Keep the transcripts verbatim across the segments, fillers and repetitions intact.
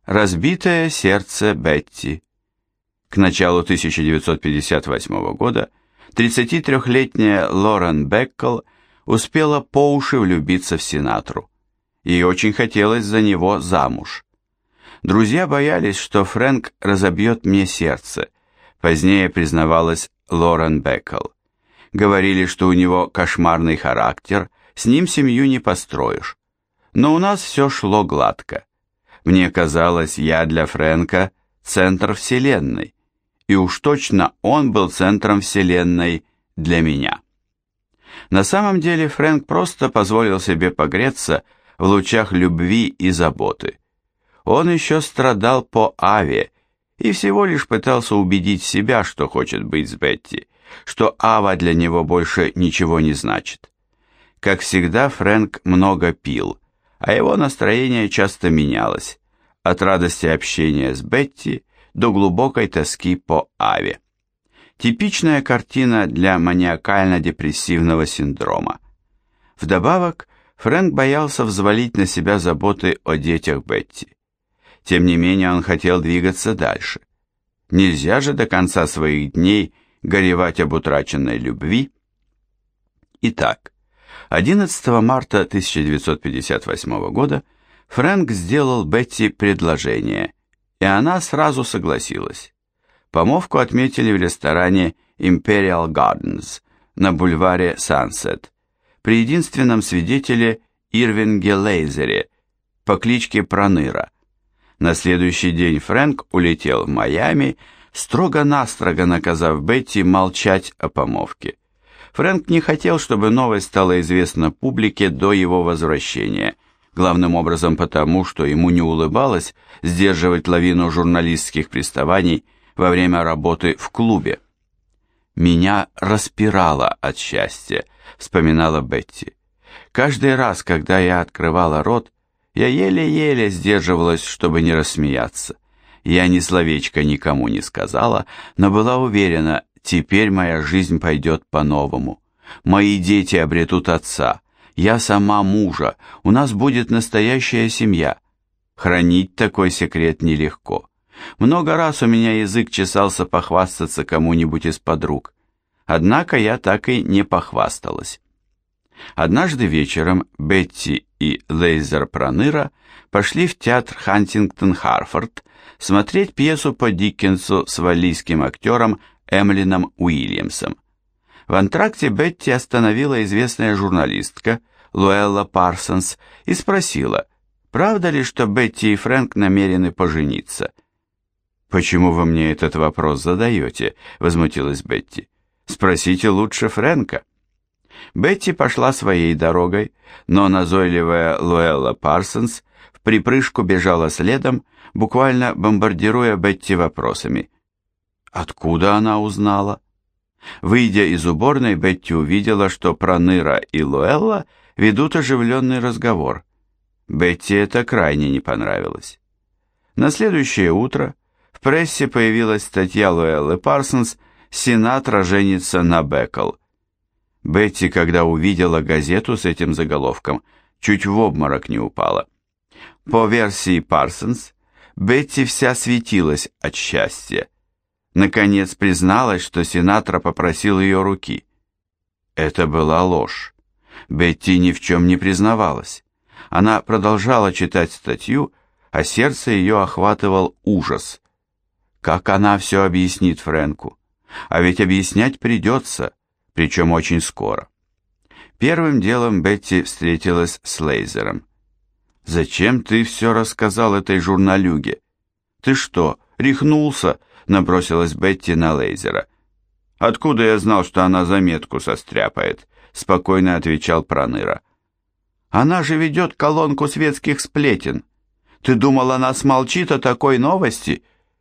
Разбитое сердце Бетти. К началу тысяча девятьсот пятьдесят восьмого года тридцатитрёхлетняя Лорен Беккел успела по уши влюбиться в Синатру. Ей очень хотелось за него замуж. Друзья боялись, что Фрэнк разобьет мне сердце, позднее признавалась Лорен Беккел. Говорили, что у него кошмарный характер, с ним семью не построишь. Но у нас все шло гладко. Мне казалось, я для Фрэнка центр вселенной, и уж точно он был центром вселенной для меня. На самом деле Фрэнк просто позволил себе погреться в лучах любви и заботы. Он еще страдал по Аве и всего лишь пытался убедить себя, что хочет быть с Бетти, что Ава для него больше ничего не значит. Как всегда, Фрэнк много пил, а его настроение часто менялось, от радости общения с Бетти до глубокой тоски по Аве. Типичная картина для маниакально-депрессивного синдрома. Вдобавок, Фрэнк боялся взвалить на себя заботы о детях Бетти. Тем не менее, он хотел двигаться дальше. Нельзя же до конца своих дней горевать об утраченной любви. Итак, одиннадцатого марта тысяча девятьсот пятьдесят восьмого года Фрэнк сделал Бетти предложение, и она сразу согласилась. Помолвку отметили в ресторане Imperial Gardens на бульваре Sunset при единственном свидетеле Ирвинге Лейзере по кличке Проныра. На следующий день Фрэнк улетел в Майами, строго-настрого наказав Бетти молчать о помолвке. Фрэнк не хотел, чтобы новость стала известна публике до его возвращения, главным образом потому, что ему не улыбалось сдерживать лавину журналистских приставаний во время работы в клубе. «Меня распирало от счастья», — вспоминала Бетти. «Каждый раз, когда я открывала рот, я еле-еле сдерживалась, чтобы не рассмеяться. Я ни словечко никому не сказала, но была уверена, теперь моя жизнь пойдет по-новому. Мои дети обретут отца, я сама мужа, у нас будет настоящая семья. Хранить такой секрет нелегко. Много раз у меня язык чесался похвастаться кому-нибудь из подруг. Однако я так и не похвасталась». Однажды вечером Бетти и Лейзер Проныра пошли в театр Хантингтон-Харфорд смотреть пьесу по Диккенсу с валлийским актером Эмлином Уильямсом. В антракте Бетти остановила известная журналистка Луэлла Парсонс и спросила, правда ли, что Бетти и Фрэнк намерены пожениться. «Почему вы мне этот вопрос задаете?» — возмутилась Бетти. «Спросите лучше Фрэнка». Бетти пошла своей дорогой, но назойливая Луэлла Парсонс в припрыжку бежала следом, буквально бомбардируя Бетти вопросами. Откуда она узнала? Выйдя из уборной, Бетти увидела, что Проныра и Луэлла ведут оживленный разговор. Бетти это крайне не понравилось. На следующее утро в прессе появилась статья Луэллы Парсонс «Синатра женится на Беккел». Бетти, когда увидела газету с этим заголовком, чуть в обморок не упала. По версии Парсонс, Бетти вся светилась от счастья. Наконец призналась, что Синатра попросил ее руки. Это была ложь. Бетти ни в чем не признавалась. Она продолжала читать статью, а сердце ее охватывал ужас. Как она все объяснит Фрэнку? А ведь объяснять придется, причем очень скоро. Первым делом Бетти встретилась с Лейзером. «Зачем ты все рассказал этой журналюге? Ты что, рехнулся?» — набросилась Бетти на Лейзера. «Откуда я знал, что она заметку состряпает?» — спокойно отвечал Проныра. «Она же ведет колонку светских сплетен. Ты думал, она смолчит о такой новости?»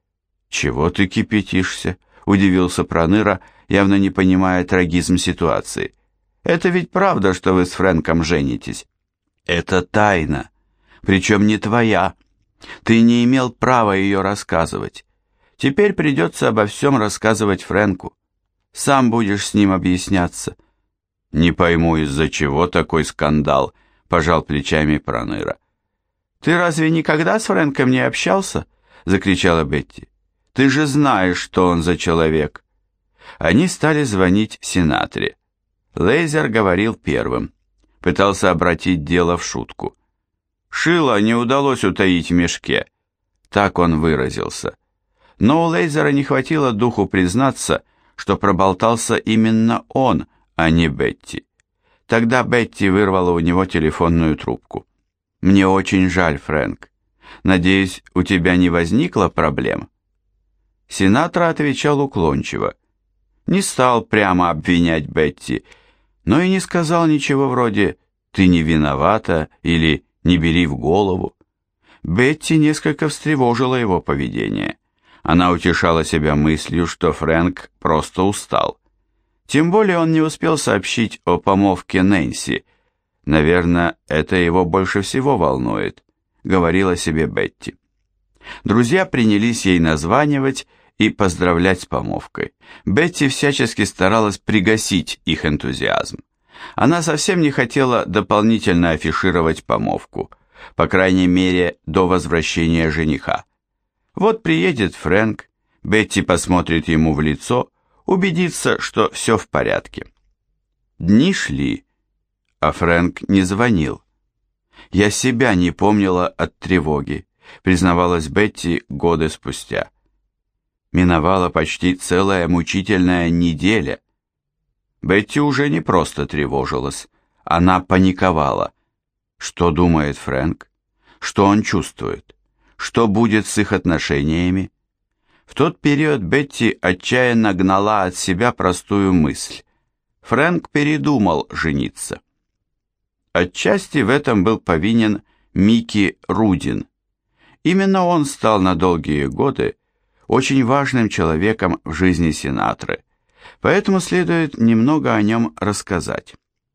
«Чего ты кипятишься?» — удивился Проныра, явно не понимая трагизм ситуации. «Это ведь правда, что вы с Фрэнком женитесь?» «Это тайна, причем не твоя. Ты не имел права ее рассказывать. Теперь придется обо всем рассказывать Фрэнку. Сам будешь с ним объясняться». «Не пойму, из-за чего такой скандал», — пожал плечами Проныра. «Ты разве никогда с Фрэнком не общался?» — закричала Бетти. «Ты же знаешь, что он за человек». Они стали звонить Синатре. Лейзер говорил первым. Пытался обратить дело в шутку. «Шило не удалось утаить в мешке», так он выразился. Но у Лейзера не хватило духу признаться, что проболтался именно он, а не Бетти. Тогда Бетти вырвала у него телефонную трубку. «Мне очень жаль, Фрэнк. Надеюсь, у тебя не возникло проблем?» Синатра отвечал уклончиво. Не стал прямо обвинять Бетти, но и не сказал ничего вроде «ты не виновата» или «не бери в голову». Бетти несколько встревожила его поведение. Она утешала себя мыслью, что Фрэнк просто устал. Тем более он не успел сообщить о помолвке Нэнси. «Наверное, это его больше всего волнует», — говорила себе Бетти. Друзья принялись ей названивать и поздравлять с помолвкой. Бетти всячески старалась пригасить их энтузиазм. Она совсем не хотела дополнительно афишировать помолвку, по крайней мере, до возвращения жениха. Вот приедет Фрэнк, Бетти посмотрит ему в лицо, убедится, что все в порядке. Дни шли, а Фрэнк не звонил. «Я себя не помнила от тревоги», признавалась Бетти годы спустя. Миновала почти целая мучительная неделя. Бетти уже не просто тревожилась, она паниковала. Что думает Фрэнк? Что он чувствует? Что будет с их отношениями? В тот период Бетти отчаянно гнала от себя простую мысль. Фрэнк передумал жениться. Отчасти в этом был повинен Микки Рудин. Именно он стал на долгие годы очень важным человеком в жизни Синатры, поэтому следует немного о нем рассказать.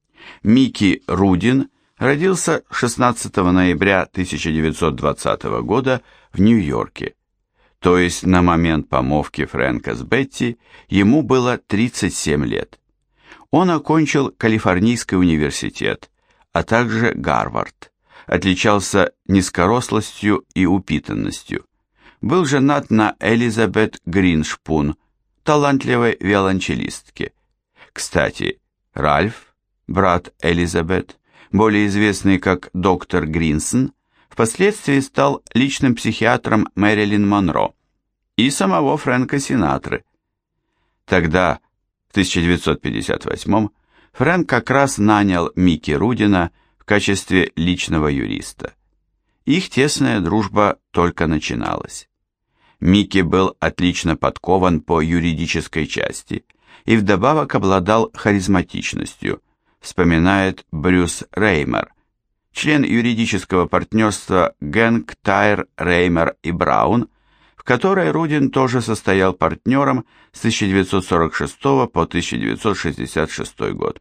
Микки Рудин родился шестнадцатого ноября тысяча девятьсот двадцатого года в Нью-Йорке, то есть на момент помолвки Фрэнка с Бетти ему было тридцать семь лет. Он окончил Калифорнийский университет, а также Гарвард, отличался низкорослостью и упитанностью. Был женат на Элизабет Гриншпун, талантливой виолончелистке. Кстати, Ральф, брат Элизабет, более известный как доктор Гринсон, впоследствии стал личным психиатром Мэрилин Монро и самого Фрэнка Синатры. Тогда, в тысяча девятьсот пятьдесят восьмом, Фрэнк как раз нанял Микки Рудина в качестве личного юриста. Их тесная дружба только начиналась. Микки был отлично подкован по юридической части и вдобавок обладал харизматичностью, вспоминает Брюс Реймер, член юридического партнерства Гэнг, Тайр, Реймер и Браун, в которой Рудин тоже состоял партнером с тысяча девятьсот сорок шестого по тысяча девятьсот шестьдесят шестой год.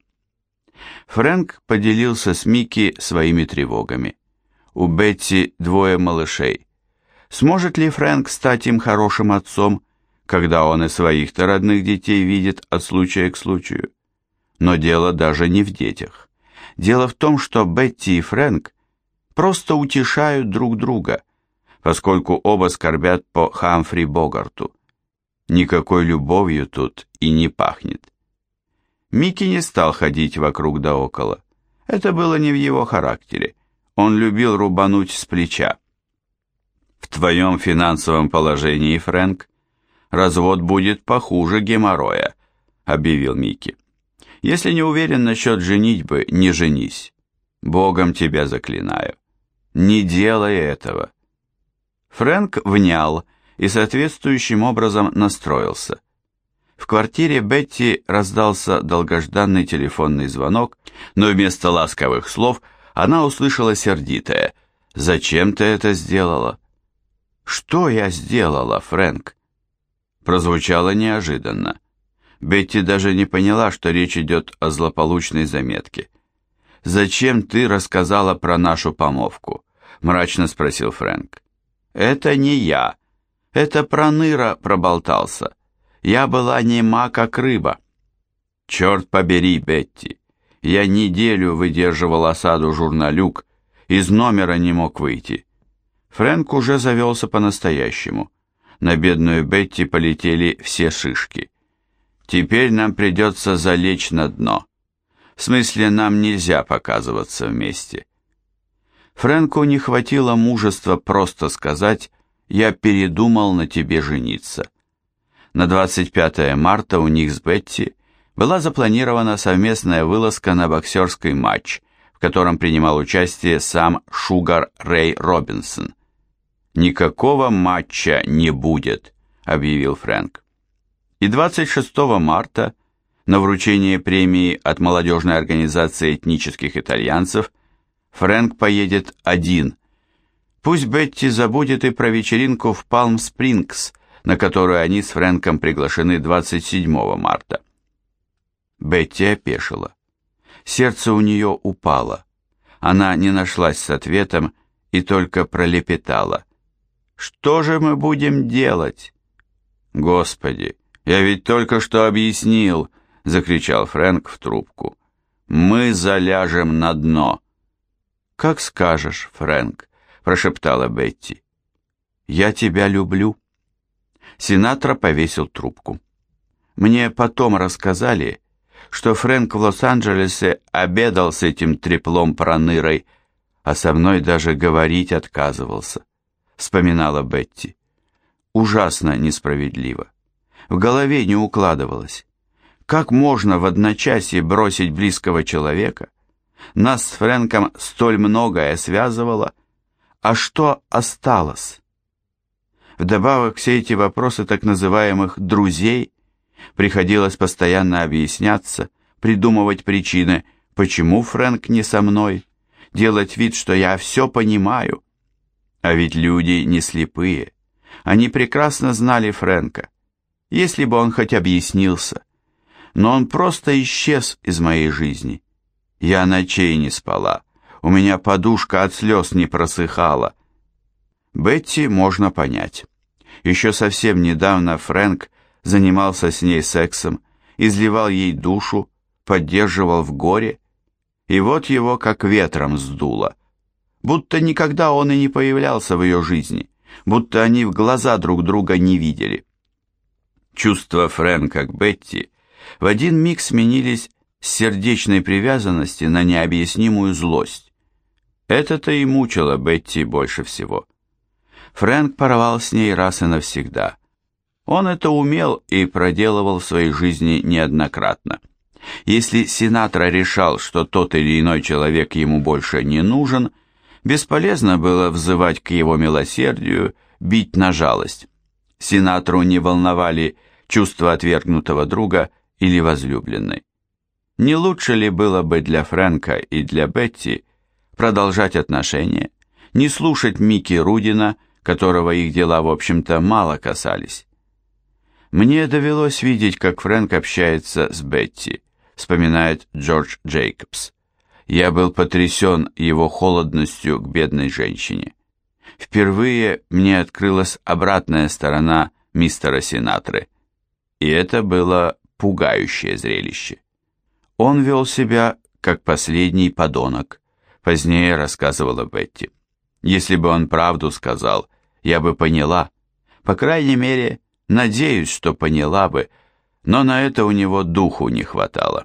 Фрэнк поделился с Микки своими тревогами. У Бетти двое малышей. Сможет ли Фрэнк стать им хорошим отцом, когда он и своих-то родных детей видит от случая к случаю? Но дело даже не в детях. Дело в том, что Бетти и Фрэнк просто утешают друг друга, поскольку оба скорбят по Хамфри Богарту. Никакой любовью тут и не пахнет. Микки не стал ходить вокруг да около. Это было не в его характере. Он любил рубануть с плеча. В твоем финансовом положении, Фрэнк, развод будет похуже геморроя, объявил Микки. Если не уверен насчет женитьбы, не женись. Богом тебя заклинаю. Не делай этого. Фрэнк внял и соответствующим образом настроился. В квартире Бетти раздался долгожданный телефонный звонок, но вместо ласковых слов она услышала сердитое: «Зачем ты это сделала?» «Что я сделала, Фрэнк?» Прозвучало неожиданно. Бетти даже не поняла, что речь идет о злополучной заметке. «Зачем ты рассказала про нашу помолвку?» – мрачно спросил Фрэнк. «Это не я. Это Проныра проболтался. Я была нема, как рыба». «Черт побери, Бетти, я неделю выдерживал осаду журналюк, из номера не мог выйти. Фрэнк уже завелся по-настоящему. На бедную Бетти полетели все шишки. Теперь нам придется залечь на дно. В смысле, нам нельзя показываться вместе. Фрэнку не хватило мужества просто сказать: «Я передумал на тебе жениться». На двадцать пятое марта у них с Бетти была запланирована совместная вылазка на боксерский матч, в котором принимал участие сам Шугар Рэй Робинсон. «Никакого матча не будет», — объявил Фрэнк. И двадцать шестого марта на вручение премии от молодежной организации этнических итальянцев Фрэнк поедет один. Пусть Бетти забудет и про вечеринку в Палм-Спрингс, на которую они с Фрэнком приглашены двадцать седьмого марта. Бетти опешила. Сердце у нее упало. Она не нашлась с ответом и только пролепетала: «Что же мы будем делать?» «Господи, я ведь только что объяснил», — закричал Фрэнк в трубку. «Мы заляжем на дно». «Как скажешь, Фрэнк», — прошептала Бетти. «Я тебя люблю». Синатра повесил трубку. Мне потом рассказали, что Фрэнк в Лос-Анджелесе обедал с этим треплом-пронырой, а со мной даже говорить отказывался, вспоминала Бетти. Ужасно несправедливо. В голове не укладывалось. Как можно в одночасье бросить близкого человека? Нас с Фрэнком столь многое связывало, а что осталось? Вдобавок все эти вопросы так называемых «друзей» приходилось постоянно объясняться, придумывать причины, почему Фрэнк не со мной, делать вид, что я все понимаю. А ведь люди не слепые. Они прекрасно знали Фрэнка, если бы он хоть объяснился. Но он просто исчез из моей жизни. Я ночей не спала, у меня подушка от слез не просыхала. Бетти можно понять. Еще совсем недавно Фрэнк занимался с ней сексом, изливал ей душу, поддерживал в горе, и вот его как ветром сдуло. Будто никогда он и не появлялся в ее жизни, будто они в глаза друг друга не видели. Чувства Фрэнка к Бетти в один миг сменились с сердечной привязанности на необъяснимую злость. Это-то и мучило Бетти больше всего. Фрэнк порвал с ней раз и навсегда. Он это умел и проделывал в своей жизни неоднократно. Если Синатра решал, что тот или иной человек ему больше не нужен, бесполезно было взывать к его милосердию, бить на жалость. Синатру не волновали чувства отвергнутого друга или возлюбленной. Не лучше ли было бы для Фрэнка и для Бетти продолжать отношения, не слушать Микки Рудина, которого их дела, в общем-то, мало касались? «Мне довелось видеть, как Фрэнк общается с Бетти», вспоминает Джордж Джейкобс. «Я был потрясен его холодностью к бедной женщине. Впервые мне открылась обратная сторона мистера Синатры, и это было пугающее зрелище. Он вел себя как последний подонок», позднее рассказывала Бетти. «Если бы он правду сказал, я бы поняла. По крайней мере, надеюсь, что поняла бы, но на это у него духу не хватало».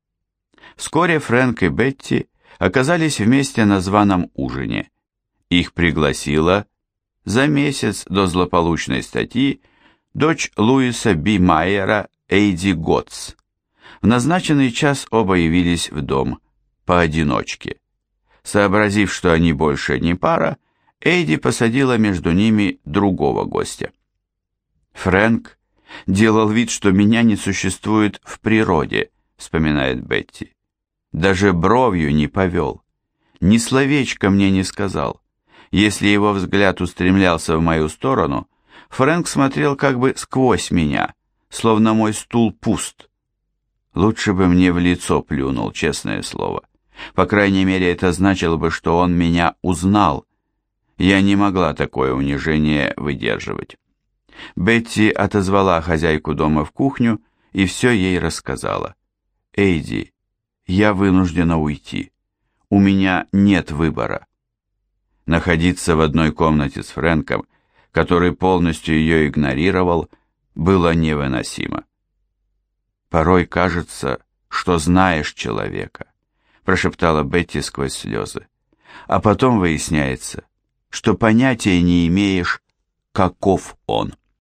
Вскоре Фрэнк и Бетти оказались вместе на званом ужине. Их пригласила за месяц до злополучной статьи дочь Луиса Би Майера Эйди Готс. В назначенный час оба явились в дом, поодиночке. Сообразив, что они больше не пара, Эйди посадила между ними другого гостя. «Фрэнк делал вид, что меня не существует в природе», вспоминает Бетти. «Даже бровью не повел, ни словечко мне не сказал. Если его взгляд устремлялся в мою сторону, Фрэнк смотрел как бы сквозь меня, словно мой стул пуст. Лучше бы мне в лицо плюнул, честное слово. По крайней мере, это значило бы, что он меня узнал. Я не могла такое унижение выдерживать». Бетти отозвала хозяйку дома в кухню и все ей рассказала. «Эйди, я вынуждена уйти. У меня нет выбора». Находиться в одной комнате с Фрэнком, который полностью ее игнорировал, было невыносимо. «Порой кажется, что знаешь человека», — прошептала Бетти сквозь слезы. «А потом выясняется, что понятия не имеешь, каков он».